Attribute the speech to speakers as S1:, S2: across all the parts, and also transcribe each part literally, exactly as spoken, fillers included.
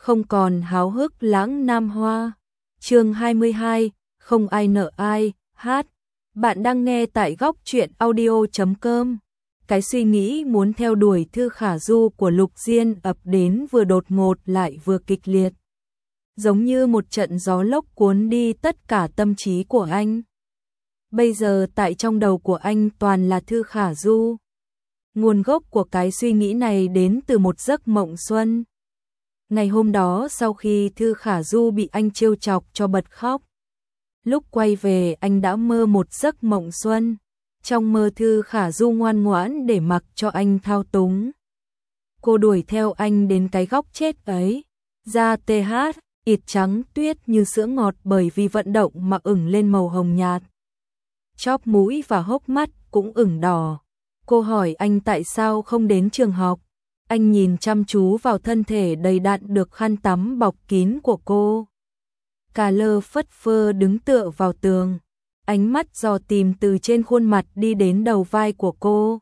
S1: không còn háo hức lãng nam hoa. Chương hai mươi hai, không ai nợ ai, hát. Bạn đang nghe tại góc truyện audio chấm com. Cái suy nghĩ muốn theo đuổi Thư Khả Du của Lục Diên ập đến vừa đột ngột lại vừa kịch liệt. Giống như một trận gió lốc cuốn đi tất cả tâm trí của anh. Bây giờ tại trong đầu của anh toàn là Thư Khả Du. Nguồn gốc của cái suy nghĩ này đến từ một giấc mộng xuân. Ngày hôm đó sau khi Thư Khả Du bị anh trêu chọc cho bật khóc. Lúc quay về anh đã mơ một giấc mộng xuân. Trong mơ Thư Khả Du ngoan ngoãn để mặc cho anh thao túng. Cô đuổi theo anh đến cái góc chết ấy. Da tê hát, ịt trắng tuyết như sữa ngọt bởi vì vận động mà ửng lên màu hồng nhạt. Chóp mũi và hốc mắt cũng ửng đỏ. Cô hỏi anh tại sao không đến trường học. Anh nhìn chăm chú vào thân thể đầy đặn được khăn tắm bọc kín của cô. Cà lơ phất phơ đứng tựa vào tường. Ánh mắt dò tìm từ trên khuôn mặt đi đến đầu vai của cô.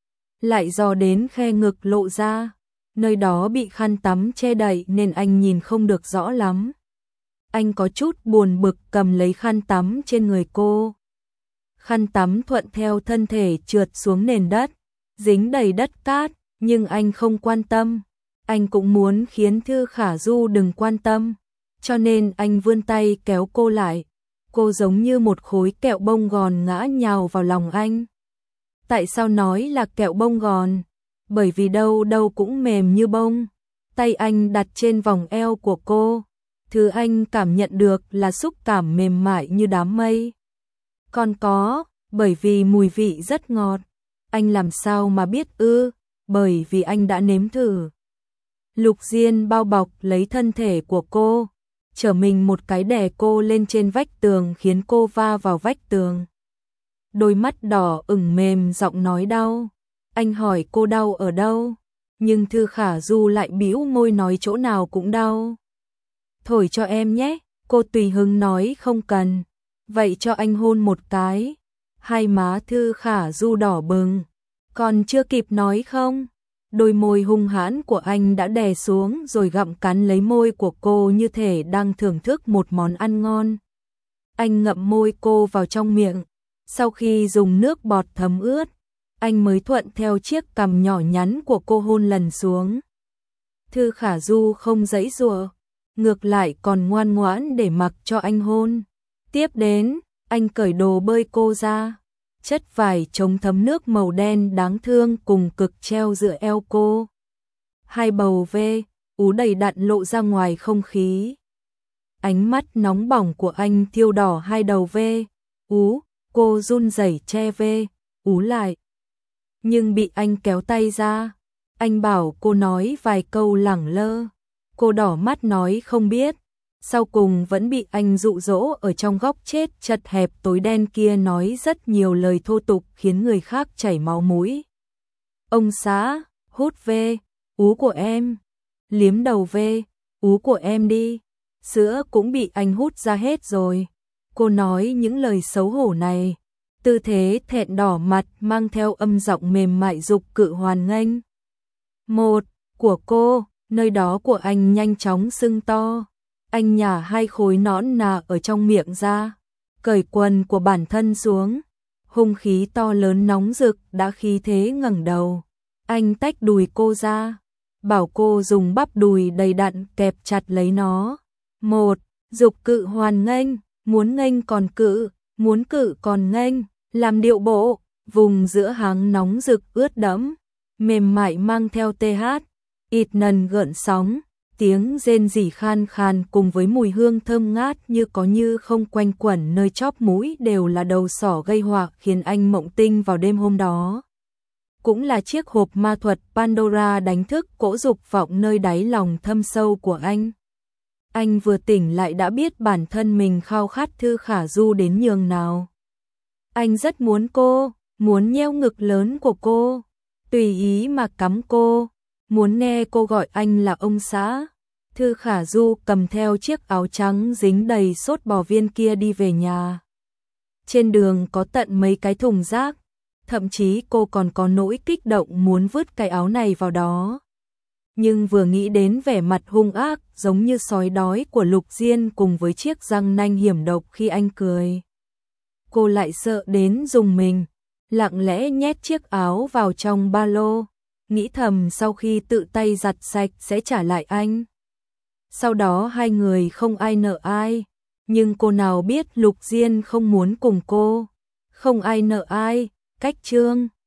S1: Lại dò đến khe ngực lộ ra. Nơi đó bị khăn tắm che đậy nên anh nhìn không được rõ lắm. Anh có chút buồn bực cầm lấy khăn tắm trên người cô. Khăn tắm thuận theo thân thể trượt xuống nền đất, dính đầy đất cát, nhưng anh không quan tâm. Anh cũng muốn khiến Thư Khả Du đừng quan tâm, cho nên anh vươn tay kéo cô lại. Cô giống như một khối kẹo bông gòn ngã nhào vào lòng anh. Tại sao nói là kẹo bông gòn? Bởi vì đâu đâu cũng mềm như bông. Tay anh đặt trên vòng eo của cô. Thứ anh cảm nhận được là xúc cảm mềm mại như đám mây. Còn có, bởi vì mùi vị rất ngọt. Anh làm sao mà biết ư? Bởi vì anh đã nếm thử. Lục Diên bao bọc lấy thân thể của cô, trở mình một cái đè cô lên trên vách tường khiến cô va vào vách tường. Đôi mắt đỏ ửng mềm giọng nói đau. Anh hỏi cô đau ở đâu, nhưng Thư Khả Du lại bĩu môi nói chỗ nào cũng đau. Thổi cho em nhé, cô tùy hứng nói không cần. Vậy cho anh hôn một cái. Hai má Thư Khả Du đỏ bừng. Còn chưa kịp nói không? Đôi môi hung hãn của anh đã đè xuống rồi gặm cắn lấy môi của cô như thể đang thưởng thức một món ăn ngon. Anh ngậm môi cô vào trong miệng. Sau khi dùng nước bọt thấm ướt, anh mới thuận theo chiếc cằm nhỏ nhắn của cô hôn lần xuống. Thư Khả Du không giãy giụa, ngược lại còn ngoan ngoãn để mặc cho anh hôn. Tiếp đến, anh cởi đồ bơi cô ra. Chất vải chống thấm nước màu đen đáng thương cùng cực treo giữa eo cô. Hai bầu vê, ú đầy đặn lộ ra ngoài không khí. Ánh mắt nóng bỏng của anh thiêu đỏ hai đầu vê, ú, cô run rẩy che vê, ú lại. Nhưng bị anh kéo tay ra. Anh bảo cô nói vài câu lẳng lơ. Cô đỏ mắt nói không biết. Sau cùng vẫn bị anh dụ dỗ ở trong góc chết chật hẹp tối đen kia nói rất nhiều lời thô tục khiến người khác chảy máu mũi. Ông xã, hút vê, ú của em. Liếm đầu vê, ú của em đi. Sữa cũng bị anh hút ra hết rồi. Cô nói những lời xấu hổ này. Tư thế thẹn đỏ mặt mang theo âm giọng mềm mại dục cự hoàn nghênh. Một, của cô, nơi đó của anh nhanh chóng sưng to. Anh nhả hai khối nõn nà ở trong miệng ra, cởi quần của bản thân xuống. Hung khí to lớn nóng rực đã khí thế ngẩng đầu. Anh tách đùi cô ra, bảo cô dùng bắp đùi đầy đặn kẹp chặt lấy nó. Một, dục cự hoàn nghênh, muốn nghênh còn cự, muốn cự còn nghênh, làm điệu bộ, vùng giữa háng nóng rực ướt đẫm, mềm mại mang theo tê hát, ịt nần gợn sóng. Tiếng rên rỉ khan khan cùng với mùi hương thơm ngát như có như không quanh quẩn nơi chóp mũi đều là đầu sỏ gây họa khiến anh mộng tinh vào đêm hôm đó. Cũng là chiếc hộp ma thuật Pandora đánh thức cỗ dục vọng nơi đáy lòng thâm sâu của anh. Anh vừa tỉnh lại đã biết bản thân mình khao khát Thư Khả Du đến nhường nào. Anh rất muốn cô, muốn nheo ngực lớn của cô, tùy ý mà cắm cô. Muốn nghe cô gọi anh là ông xã. Thư Khả Du cầm theo chiếc áo trắng dính đầy sốt bò viên kia đi về nhà. Trên đường có tận mấy cái thùng rác. Thậm chí cô còn có nỗi kích động muốn vứt cái áo này vào đó. Nhưng vừa nghĩ đến vẻ mặt hung ác giống như sói đói của Lục Diên cùng với chiếc răng nanh hiểm độc khi anh cười, cô lại sợ đến rùng mình, lặng lẽ nhét chiếc áo vào trong ba lô, nghĩ thầm sau khi tự tay giặt sạch sẽ trả lại anh. Sau đó hai người không ai nợ ai, nhưng cô nào biết Lục Diên không muốn cùng cô. Không ai nợ ai, cách chương